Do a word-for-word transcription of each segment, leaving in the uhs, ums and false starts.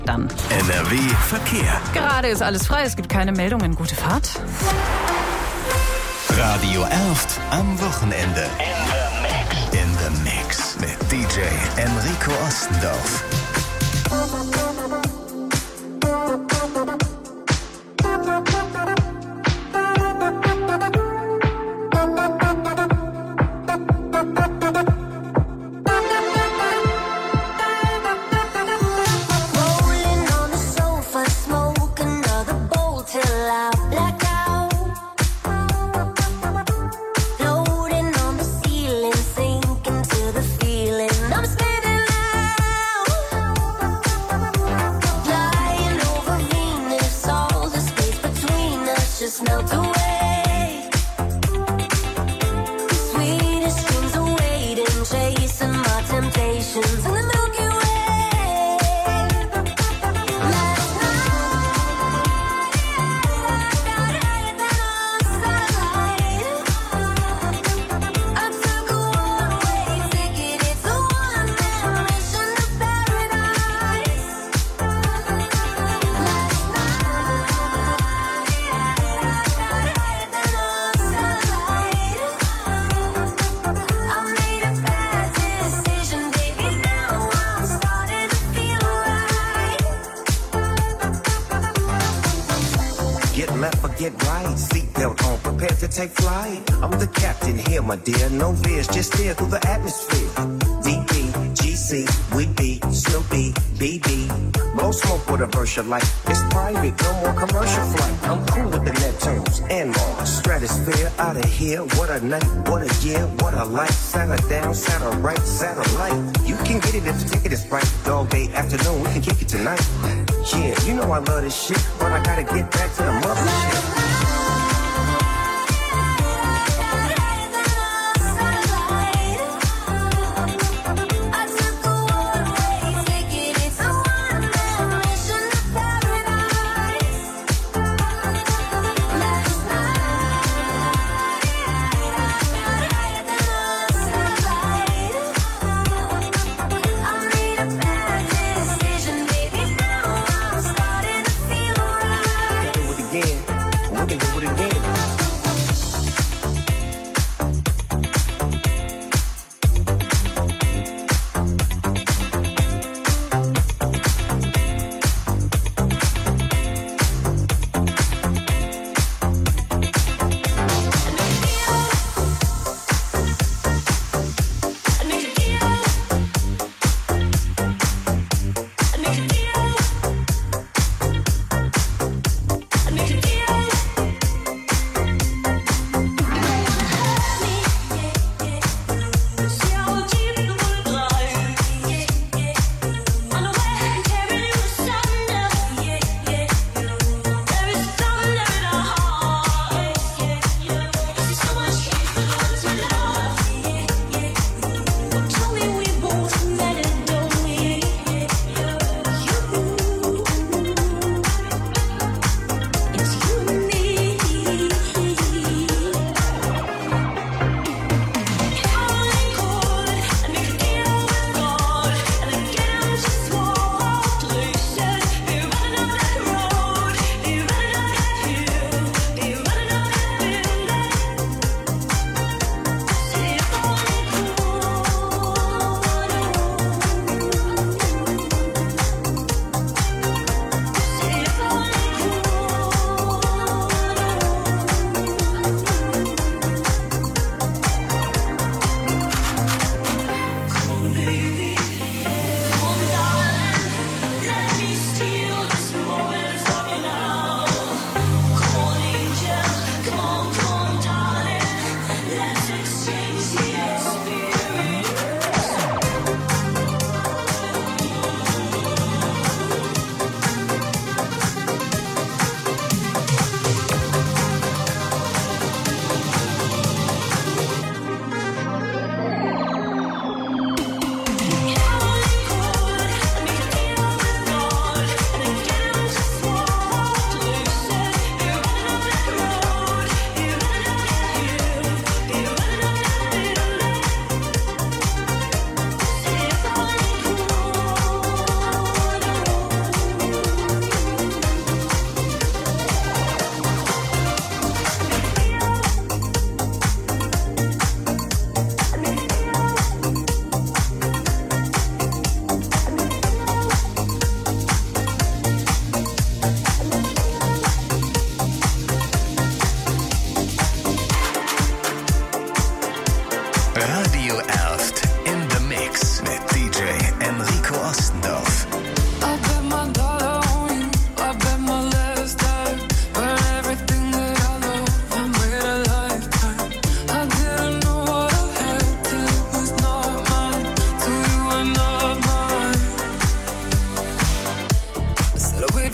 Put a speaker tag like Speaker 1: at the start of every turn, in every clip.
Speaker 1: Dann.
Speaker 2: N R W Verkehr.
Speaker 1: Gerade ist alles frei, es gibt keine Meldungen. Gute Fahrt.
Speaker 2: Radio Erft am Wochenende. In the Mix. In the Mix mit D J Enrico Ostendorf.
Speaker 3: Get right, seatbelt on, prepare to take flight. I'm the captain here, my dear. No fears, just steer through the atmosphere. D B, G C, we be Snoopy, B B. Blow smoke with a Versha light. It's private, no more commercial flight. I'm cool with the Neptunes and more. Stratosphere out of here. What a night, what a year, what a life. Saturday down, Saturday right, satellite. You can get it if the ticket is right. Dog day afternoon, we can kick it tonight. Yeah, you know I love this shit, but I gotta get back to the mother shit.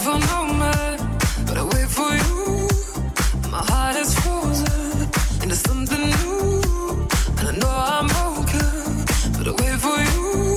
Speaker 4: for a moment, but I wait for you. My heart is frozen into something new, and I know I'm broken, but I wait for you.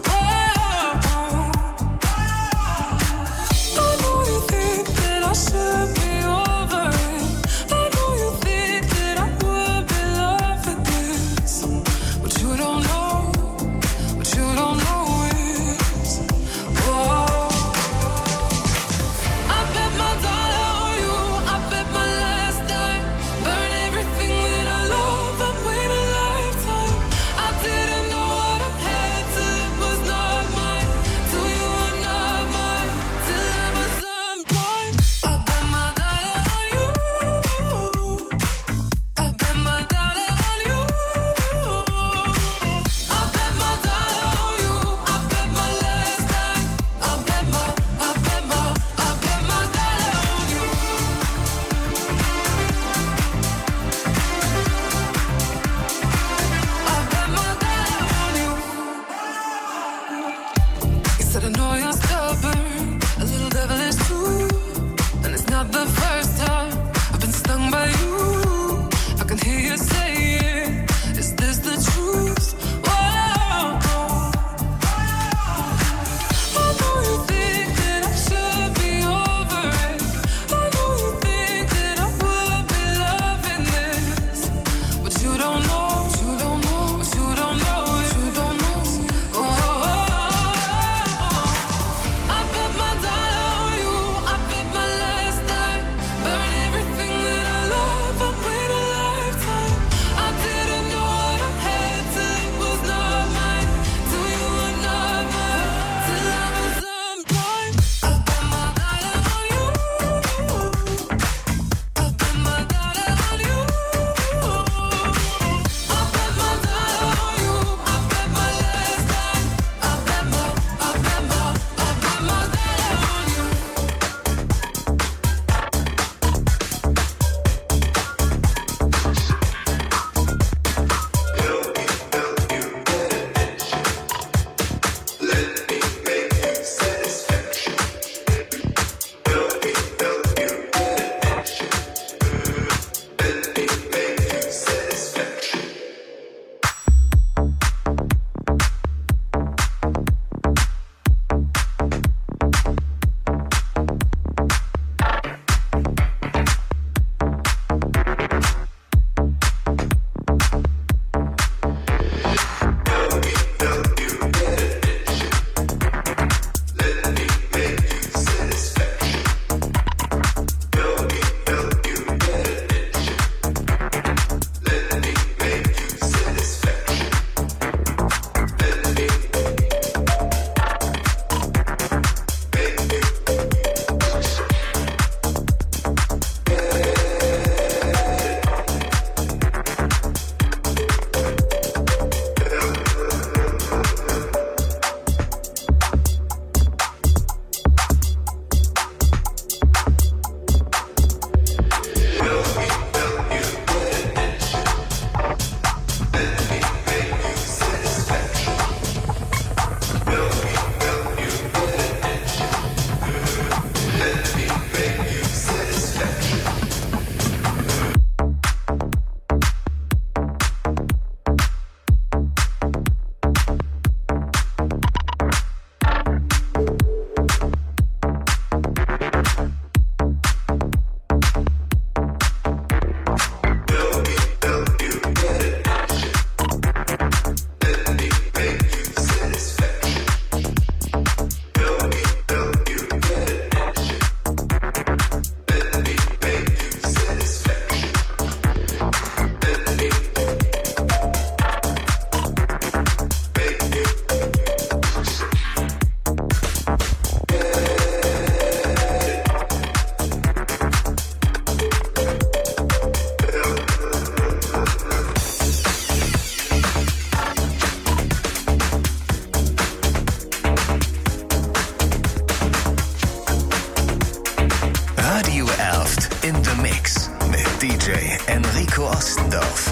Speaker 2: Ostendorf.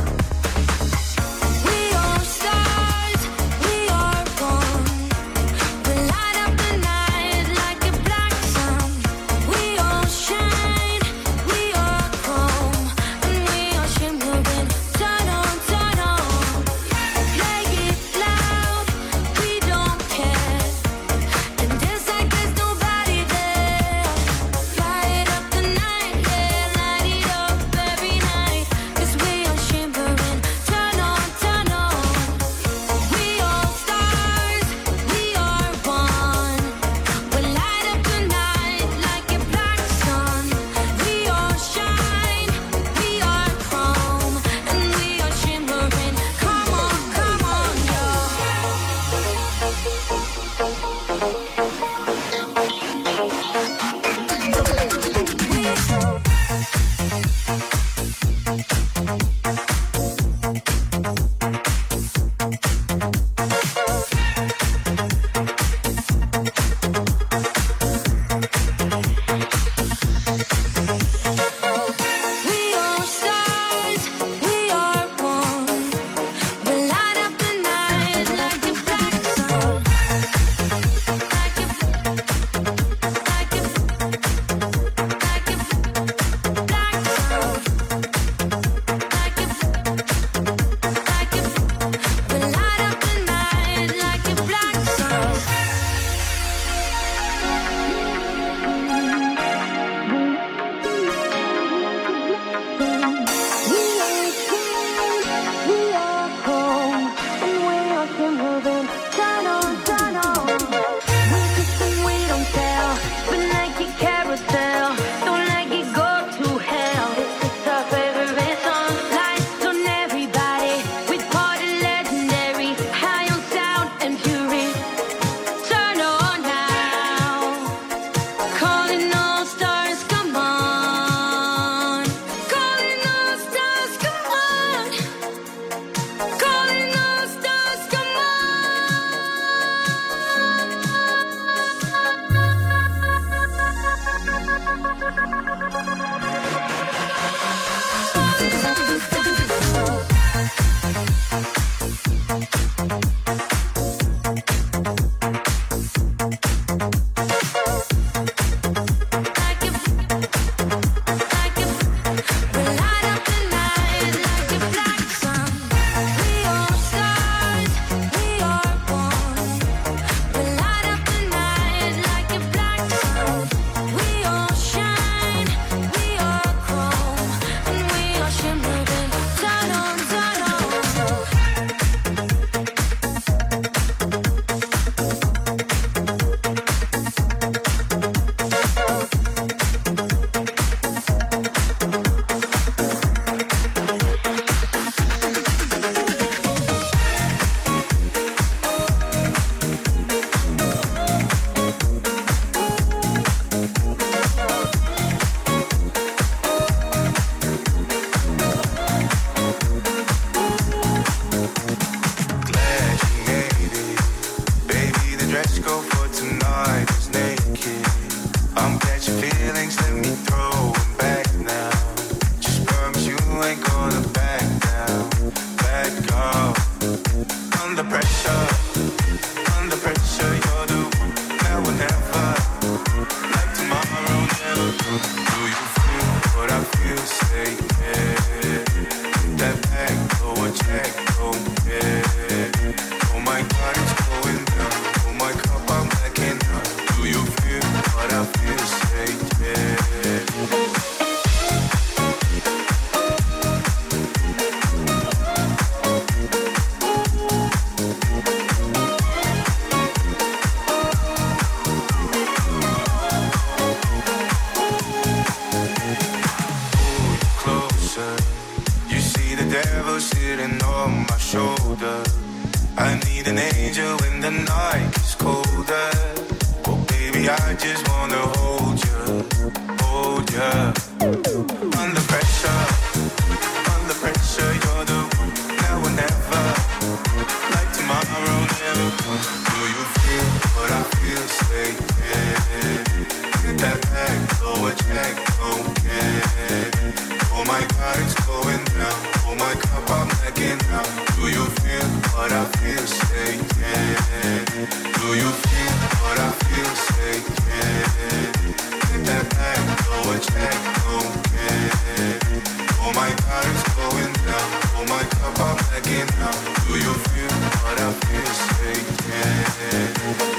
Speaker 5: need an angel when the night is colder. Oh baby, I just wanna hold you, hold you. Under pressure, under pressure, you're the one, now or never. Like tomorrow never comes. Do you feel what I feel? Say yeah. Get that back, throw a check, okay. Oh my God, it's going down. Oh my cup, I'm begging now. Do you feel what I feel? Say yeah. Do you feel what I feel? Say yeah. Get that back, throw a check, okay. Oh my God, it's going down. Oh my cup, I'm begging now. Do you feel what I feel? Say yeah.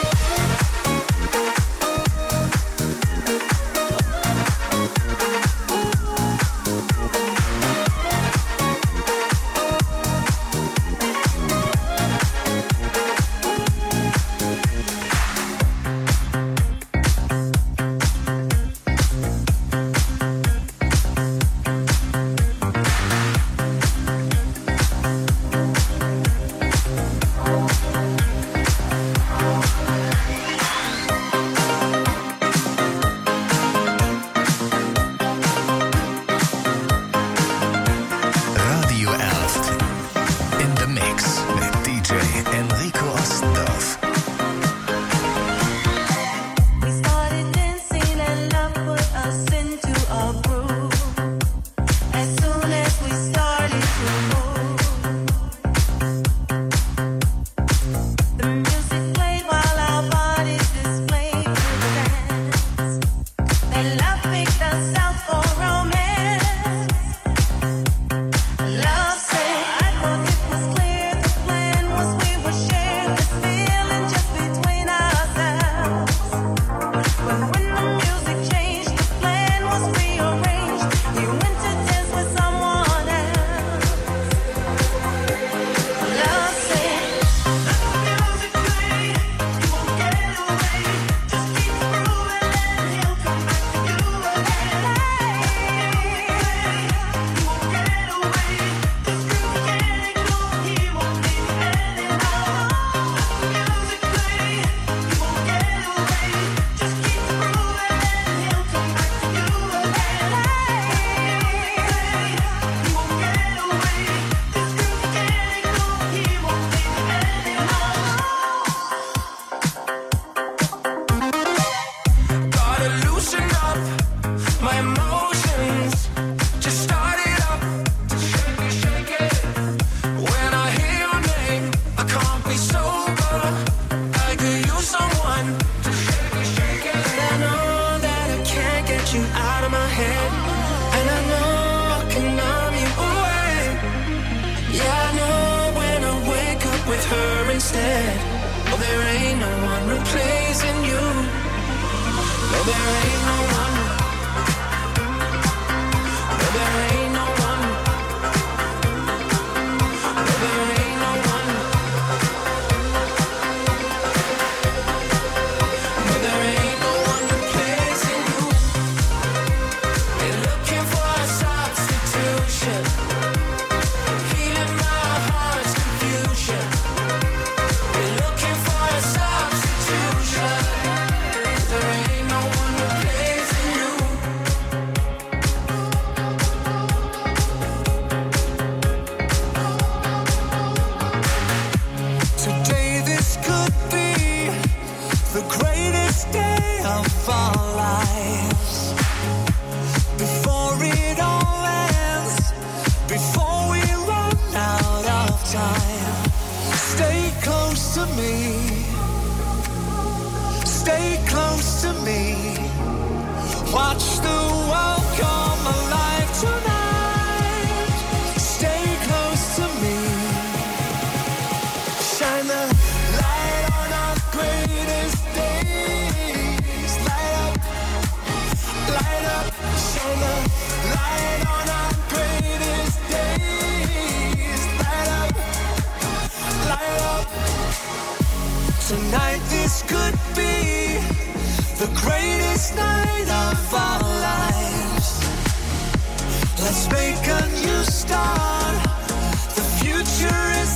Speaker 3: Tonight this could be the greatest night of our lives. Let's make a new start. The future is ours.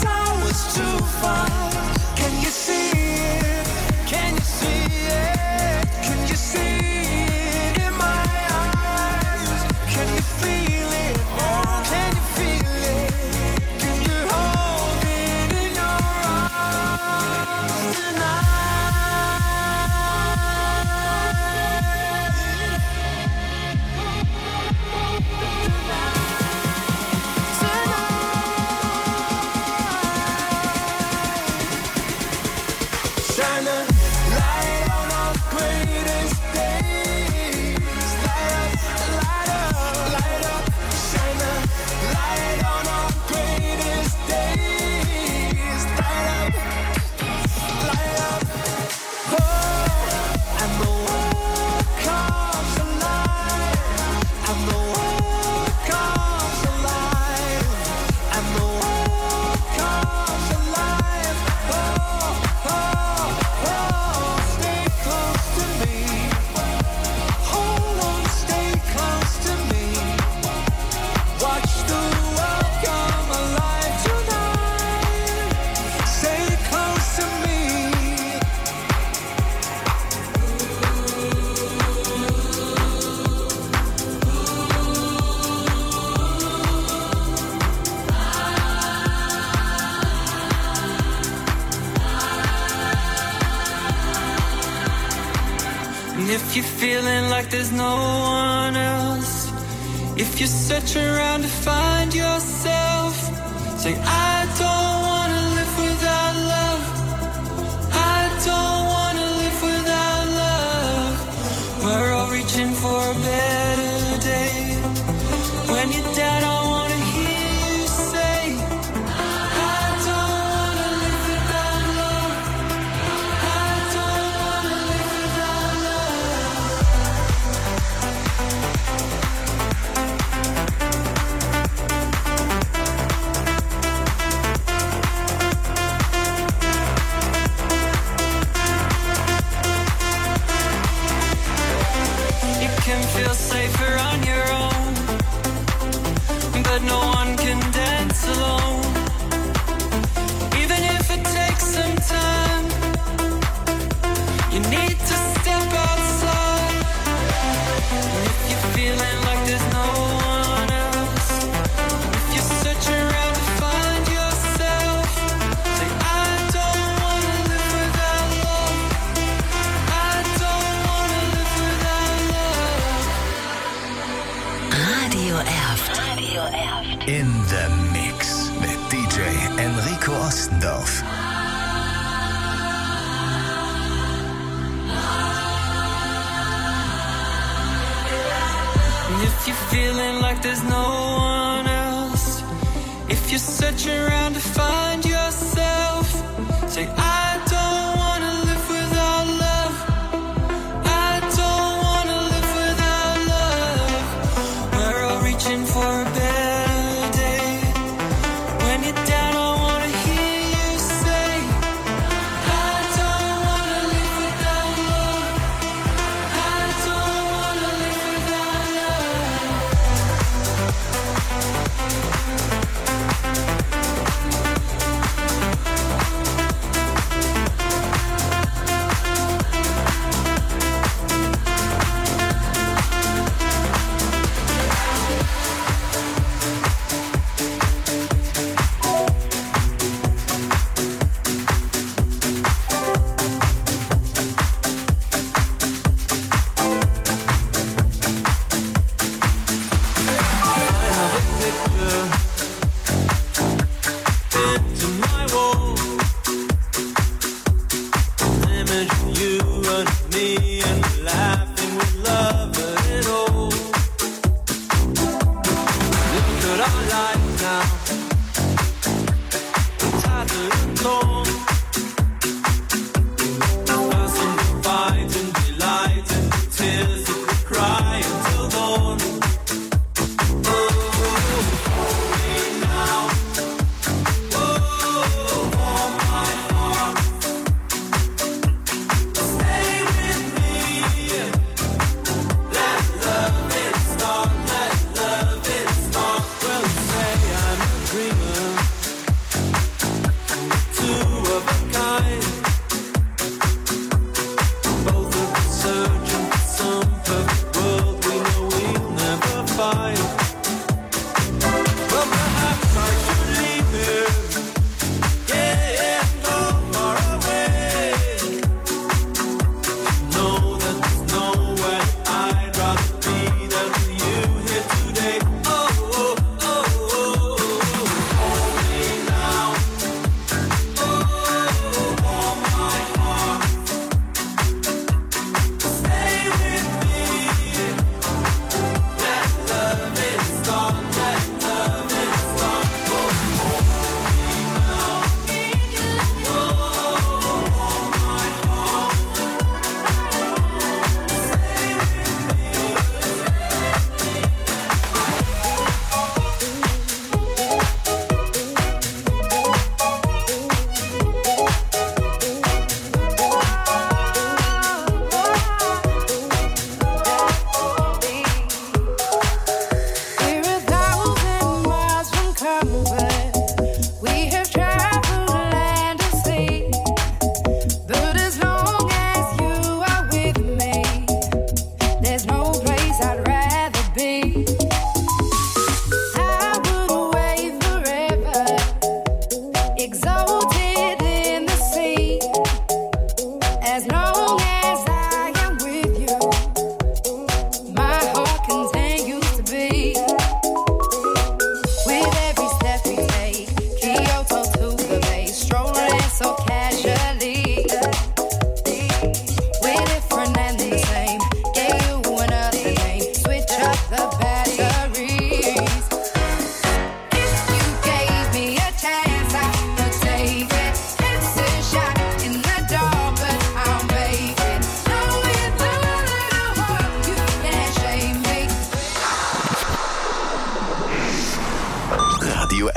Speaker 3: it's too far. Can you see it? Can you see it? Can you see it in my eyes? Can you feel it? Can you feel it? Can you hold it in your arms tonight? Shine a light on our greatest days. Light up, light up, light up. Shine a light on our greatest days. Light up, light up. Oh, and the world comes alive. And the world comes alive. And the world comes alive. Oh, oh, oh, stay close to me. Hold on, stay close to me. Watch the world come alive tonight. Stay close to me.
Speaker 4: And if you're feeling like there's no one else, if you search around to find yourself, say, I don't wanna live without love. I don't wanna live without love. We're all reaching for a better day. When you're down, I wanna hear you say, I don't wanna live without love. I don't wanna live without love. You can feel safer on your own, but no one can dance alone. Even if it takes some time, you need to step outside. And if you're feeling like there's no one else, if you search around to find yourself, say, I don't wanna live without love. I don't wanna live without love.
Speaker 6: Radio Erft.
Speaker 2: In the Mix mit D J Enrico Ostendorf.
Speaker 4: And if you're feeling like there's no one else, if you search around to find yourself, say, I don't wanna live without love. I don't wanna live without love. We're all reaching for a better day. When you're down, I wanna hear you say, I don't wanna live without love. I don't wanna live without love.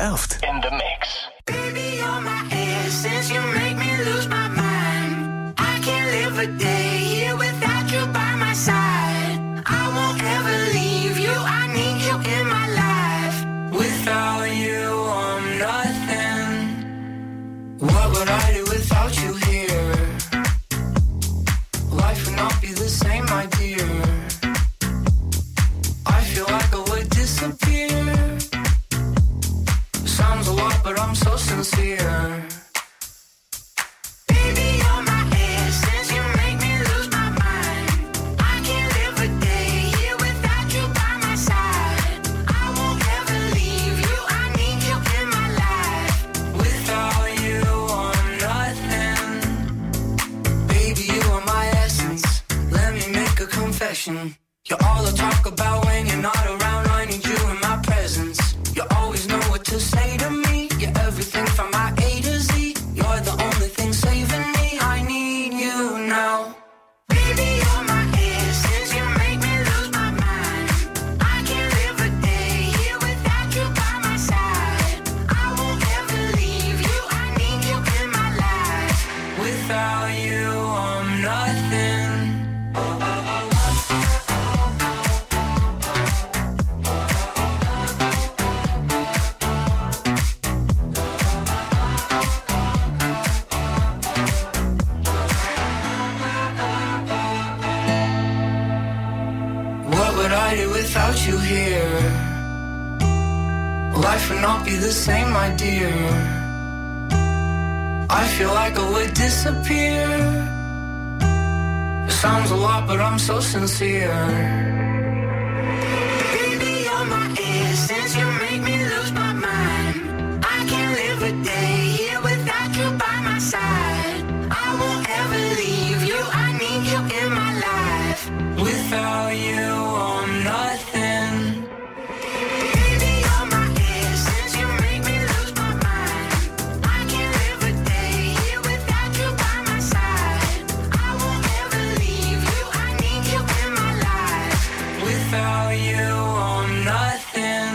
Speaker 2: Elft.
Speaker 6: In the mix.
Speaker 7: Baby, you're my essence, you make me lose my mind. I can't live a day here without you by my side. I won't ever leave you, I need you in my life.
Speaker 4: Without you, I'm nothing. What would I do without you here? Life would not be the same, my dear. I feel like I would disappear. Sounds a lot, but I'm so sincere.
Speaker 7: Baby, you're my essence, you make me lose my mind. I can't live a day here without you by my side. I won't ever leave you, I need you in my life.
Speaker 4: Without you, I'm nothing. Baby, you are my essence. Let me make a confession. You're all I talk about when you're not around. I need you in my presence. You always know what to say to me. You're everything from my A to Z. You're the only thing saving me. I need you now.
Speaker 7: Baby, you're my essence, you make me lose my mind. I can't live a day here without you by my side. I won't ever leave you, I need you in my life.
Speaker 4: Without you, I'm nothing. What would I do without you here? Life would not be the same, my dear. I feel like I would disappear. It sounds a lot, but I'm so sincere.
Speaker 7: Baby, you're my essence, you make me lose my mind. I can't live a day here without you by my side. I won't ever leave you, I need you in my life.
Speaker 4: Without you, I'm nothing.
Speaker 7: Baby, you're my essence, you make me lose my mind. I can't live a day here without you by my side. I won't ever leave you, I need you in my life.
Speaker 4: Without you, I'm nothing.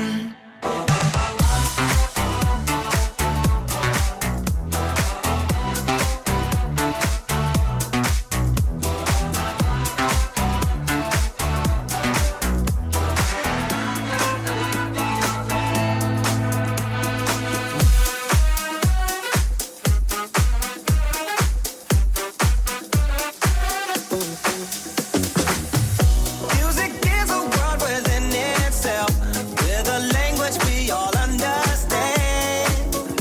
Speaker 3: Music is a world within itself, with a language we all understand,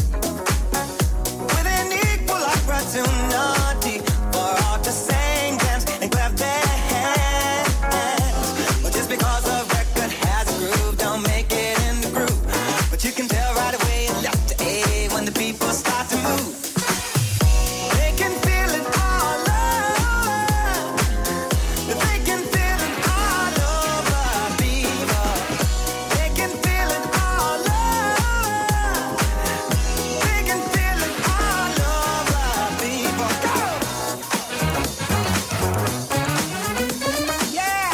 Speaker 3: with an equal opportunity for all to sing, dance, and clap their hands. But just because a record has a groove, don't make it in the groove. But you can tell right away left to A when the people start to move. They can feel it all over. They can feel it all over, people. They can feel it all over. They can feel it all over, people. Go! Yeah!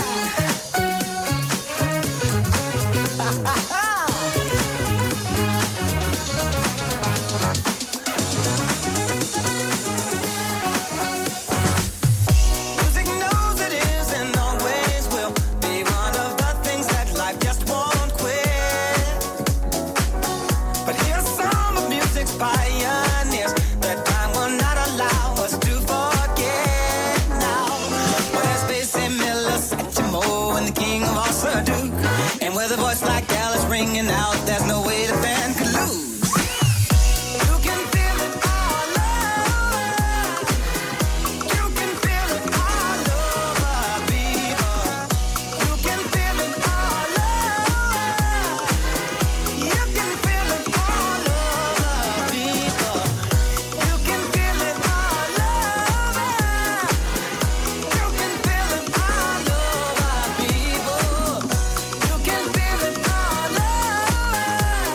Speaker 3: Music knows it is and always will be one of the things that life just won't quit. But here's some of music's pioneers that time will not allow us to forget now. Where's Basie Miller, Satchmo, and the king of all Sir Duke? And with a voice like Alice ringing out, there's no way the band could lose. You can feel it all over. You can feel it all over, people. You can feel it all over. You can feel it all over, people. You can feel it all over. You can feel it all over, people. You can feel it all over.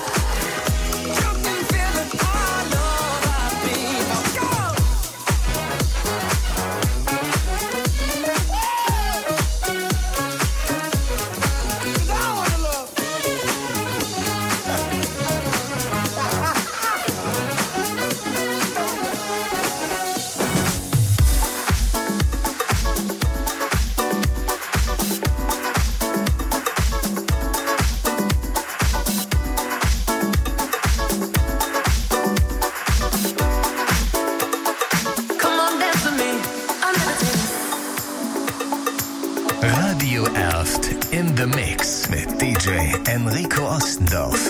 Speaker 2: Radio Erft in the Mix mit D J Enrico Ostendorf.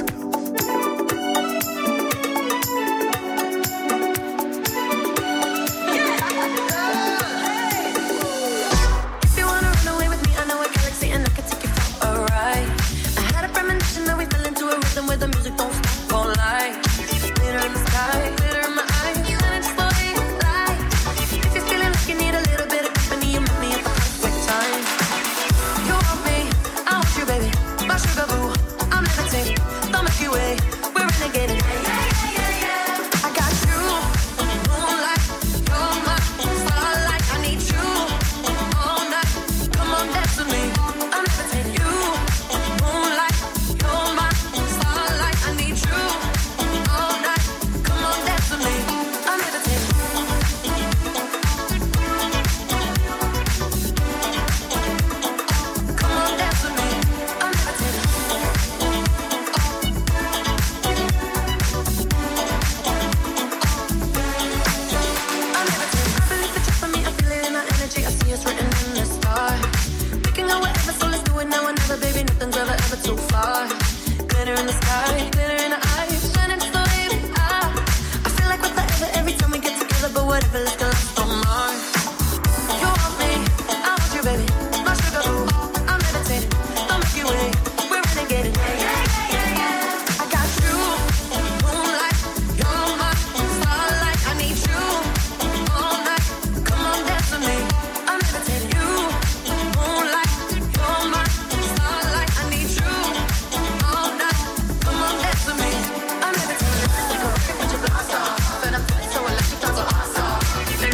Speaker 7: So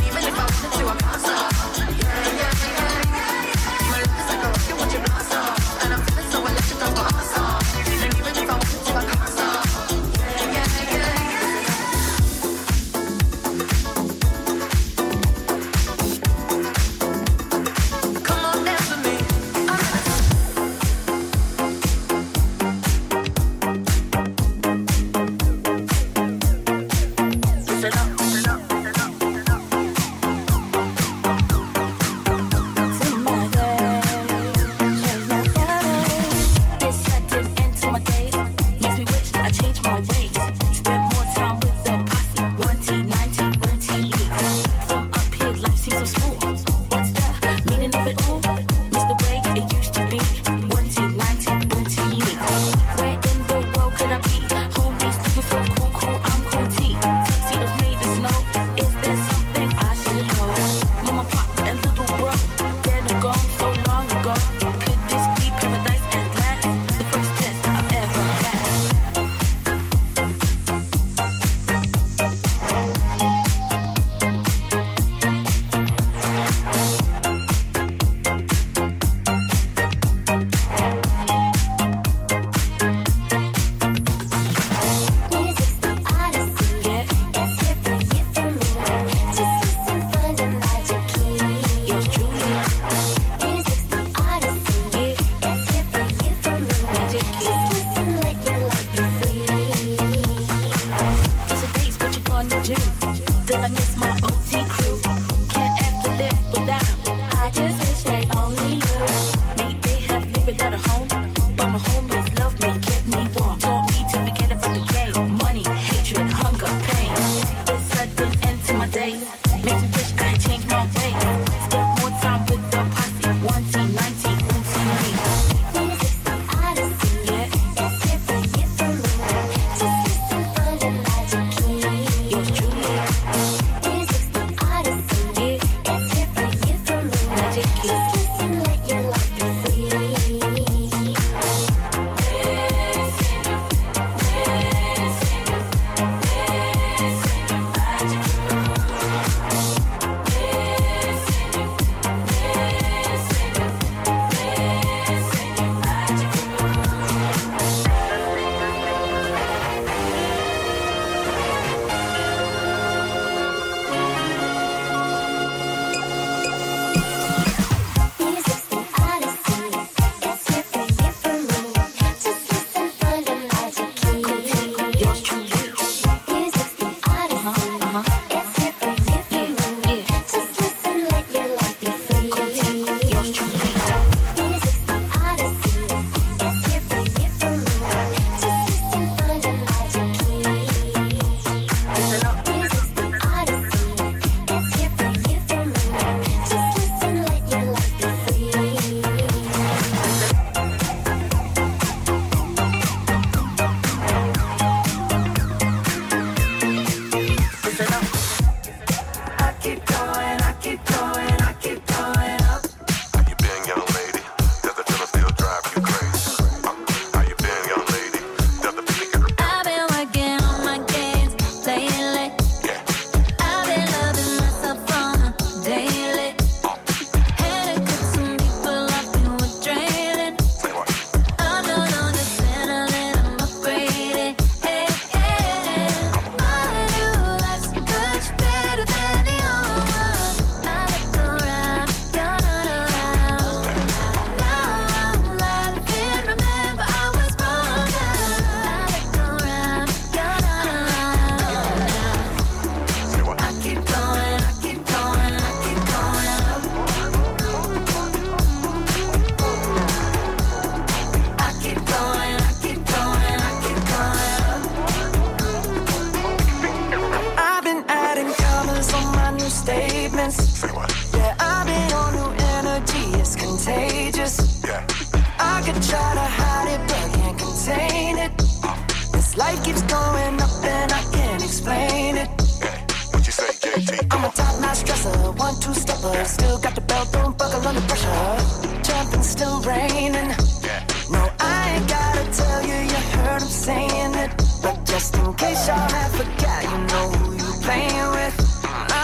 Speaker 7: could try to hide it, but can't contain it. This life keeps going up and I can't explain it.
Speaker 5: What you say, J T?
Speaker 7: I'm a top-notch dresser, one, two-stepper. Still got the belt, don't buckle under pressure. Jumping, still raining. No, I ain't gotta tell you, you heard him saying it. But just in case y'all have forgot, you know who you playing with. Oh,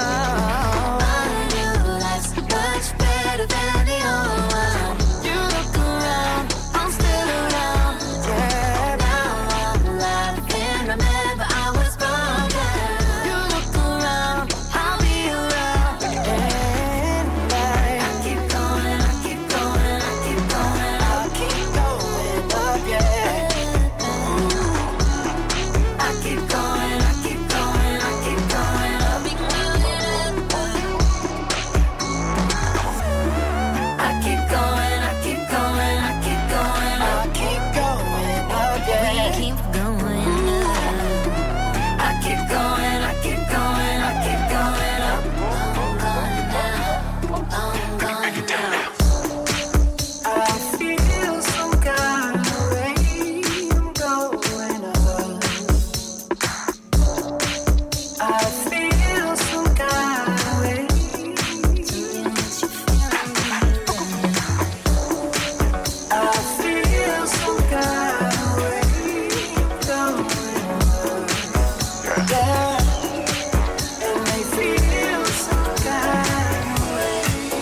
Speaker 7: you, that's much better than the old one. You look around, I'm still around. Yeah, now I'm alive, can't remember I was born. Yeah. You look around, I'll be around. And I keep going, I keep going, I keep going, I'll keep going up, yeah. I keep going, I keep going, I keep going up. I keep going, I keep going, I keep going up. I keep going up, yeah. We keep going up. I keep going, I keep going, I keep going up. I'm going down, I'm going down. I feel some kind of way, I'm going up. I feel some kind of way. I feel some kind of way going up. Yeah, and they feel some kind of way.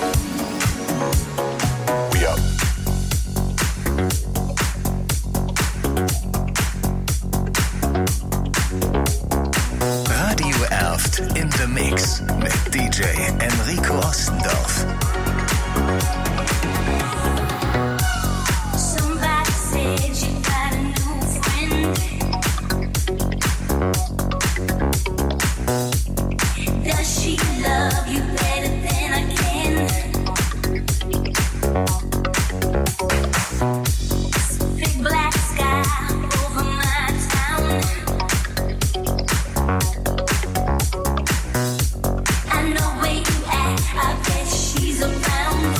Speaker 5: We up.
Speaker 2: Radio Erft in the Mix mit D J Enrico Ostendorf.
Speaker 6: Somebody said you got a new friend. Does she love you better than I can? Big black sky over my town. I know where you at, I bet she's around.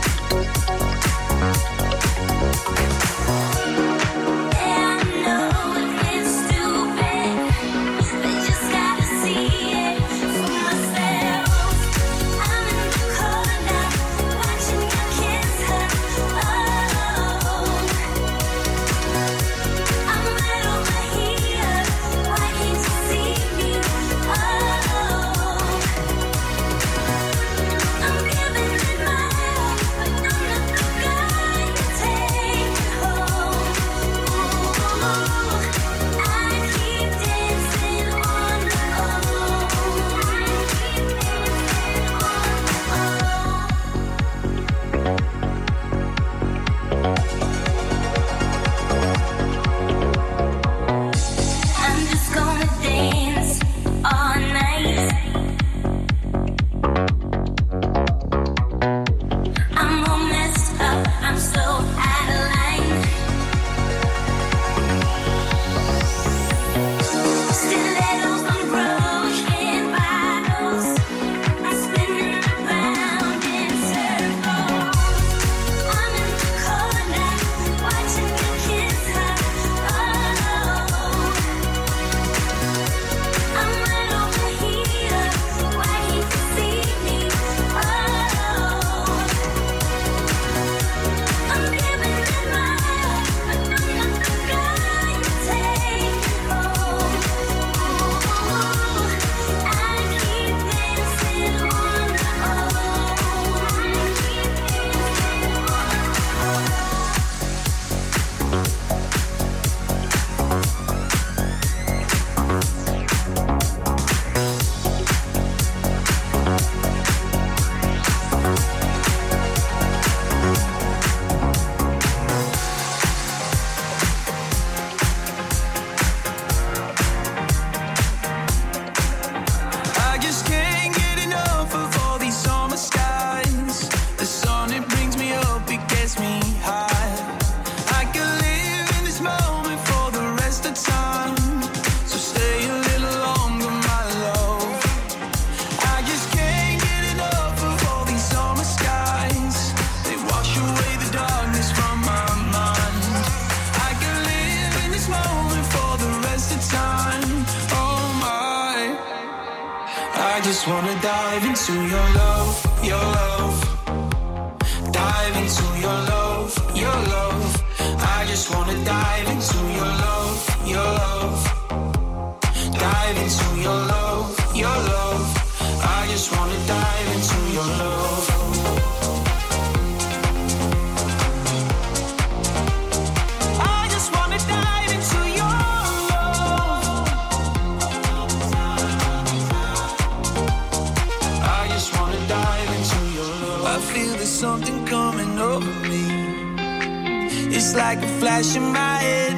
Speaker 6: Yeah, I know it's stupid, but just gotta see it for myself. I'm in the corner, watching you kiss her. Oh, I'm right over here. Why can't you see me? Oh, I'm giving it my all, but I'm not the guy you take home. I keep dancing on my own. I'm just gonna dance all night. I'm all messed up, I'm so out of line. Stilettos on broken bottles. I'm spinning around in circles. I'm in the corner,
Speaker 4: just wanna dive into your love, your love. Dive into your love, your love. I just wanna dive into your love, your love. Dive into your love, your love. I just wanna dive into your love. I just wanna dive into your love. I just wanna dive into your love. I feel there's something coming over me. It's like a flash in my head.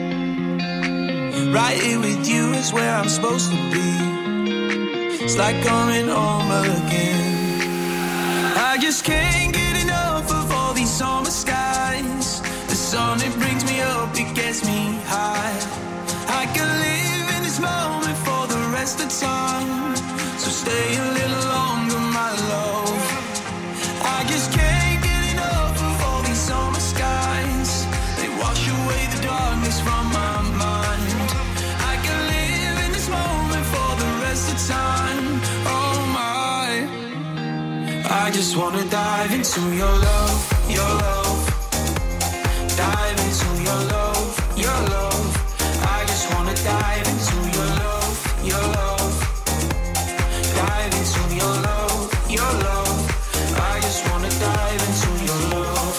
Speaker 4: Right here with you is where I'm supposed to be. It's like coming home again. I just can't get enough of all these summer skies. The sun, it brings me up, it gets me high. I can live in this moment for the rest of time. So stay a little longer, my love. I just can't get enough of all these summer skies. They wash away the darkness from my mind. I can live in this moment for the rest of time. Oh my, I just wanna dive into your love, your love. Dive into your love, your love. I just wanna dive into your love, your love. Dive into your love, your love. I just wanna dive into your love.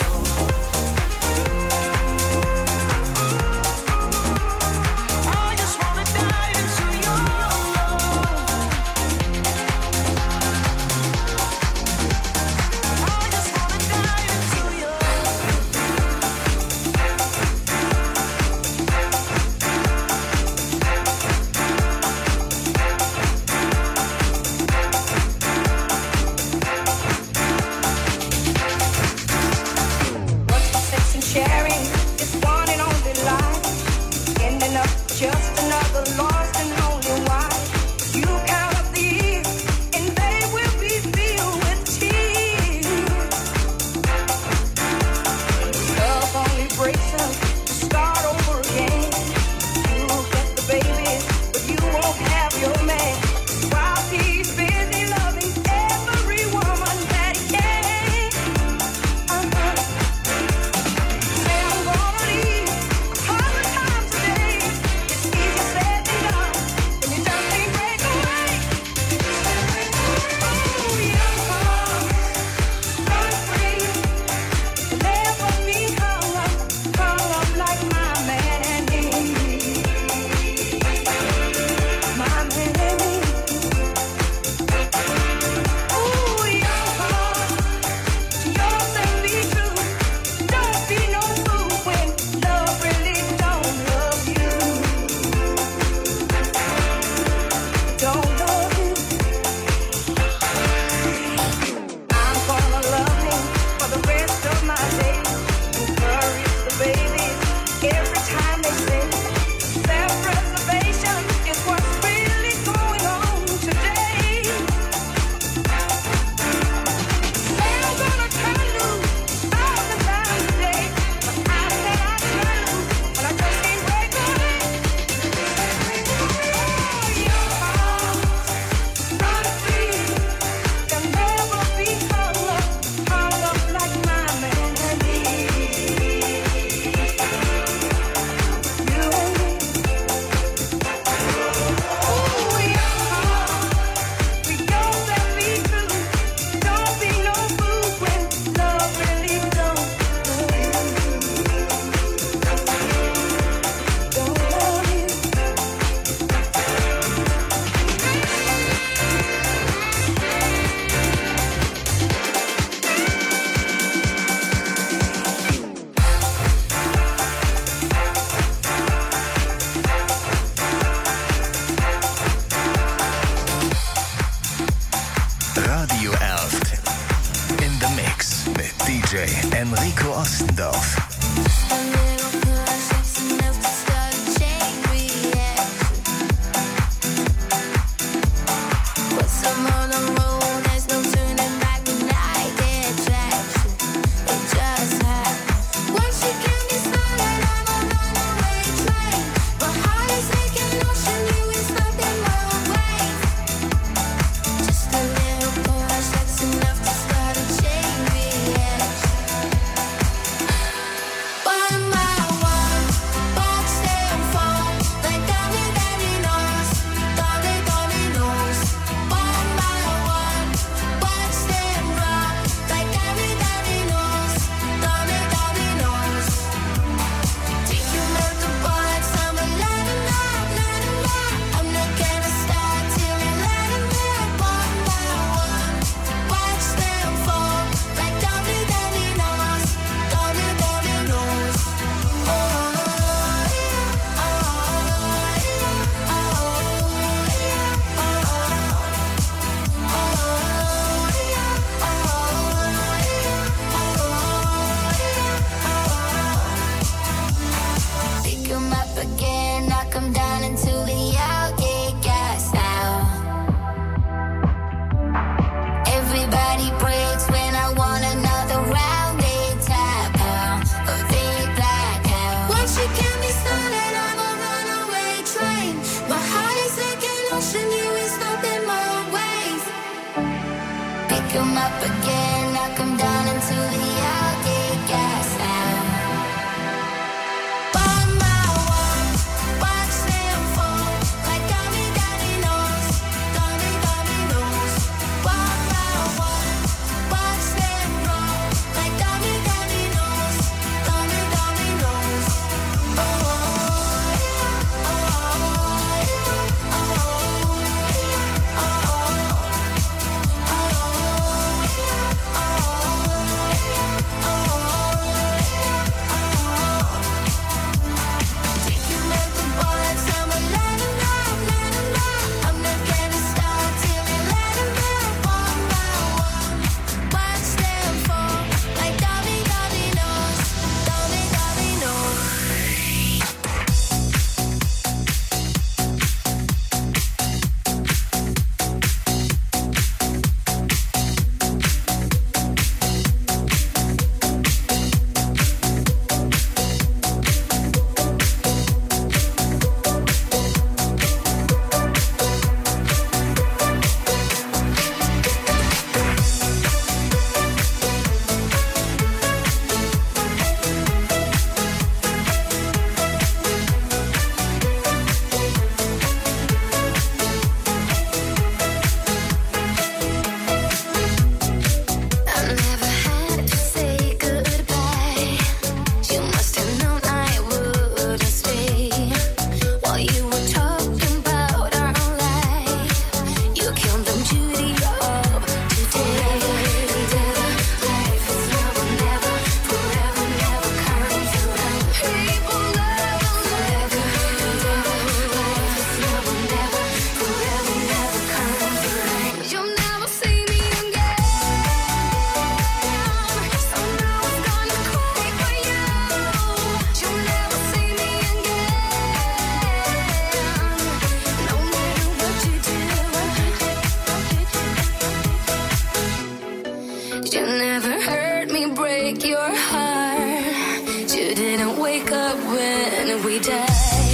Speaker 4: I just wanna dive into your love. I just wanna dive into your
Speaker 6: What's the sense in sharing this one and only life? Ending up just another lost and lonely wife. You count up the years and they will be filled with tears. Love only breaks us to start over again. You'll get the baby, but you won't have your man. While he's busy loving every woman that he can. Uh-huh. Say I'm gonna leave a hundred times a day. It's easier said than done, and you just can't break away. Oh, young heart, run free. Never be hung up, hung up like my man is. My man is. Oh, young heart, yours and be true. Don't be no fool when love really don't love you. Don't love you. I'm gonna love him for the rest of my days. Encourage the babies every time they say self-preservation is what's really going on today. Say I'm gonna turn loose thousand times a day, but I said I'd turn loose, but I just can't break away. Oh, your heart, run free. You'll never be hung up, hung up like my man is. You and me. Oh, your heart, we yours and be true. Don't be no fool when love really don't love you. Don't love you.
Speaker 2: Radio Elft. In the Mix mit D J Enrico Ostendorf.
Speaker 8: Just You didn't wake up when we died.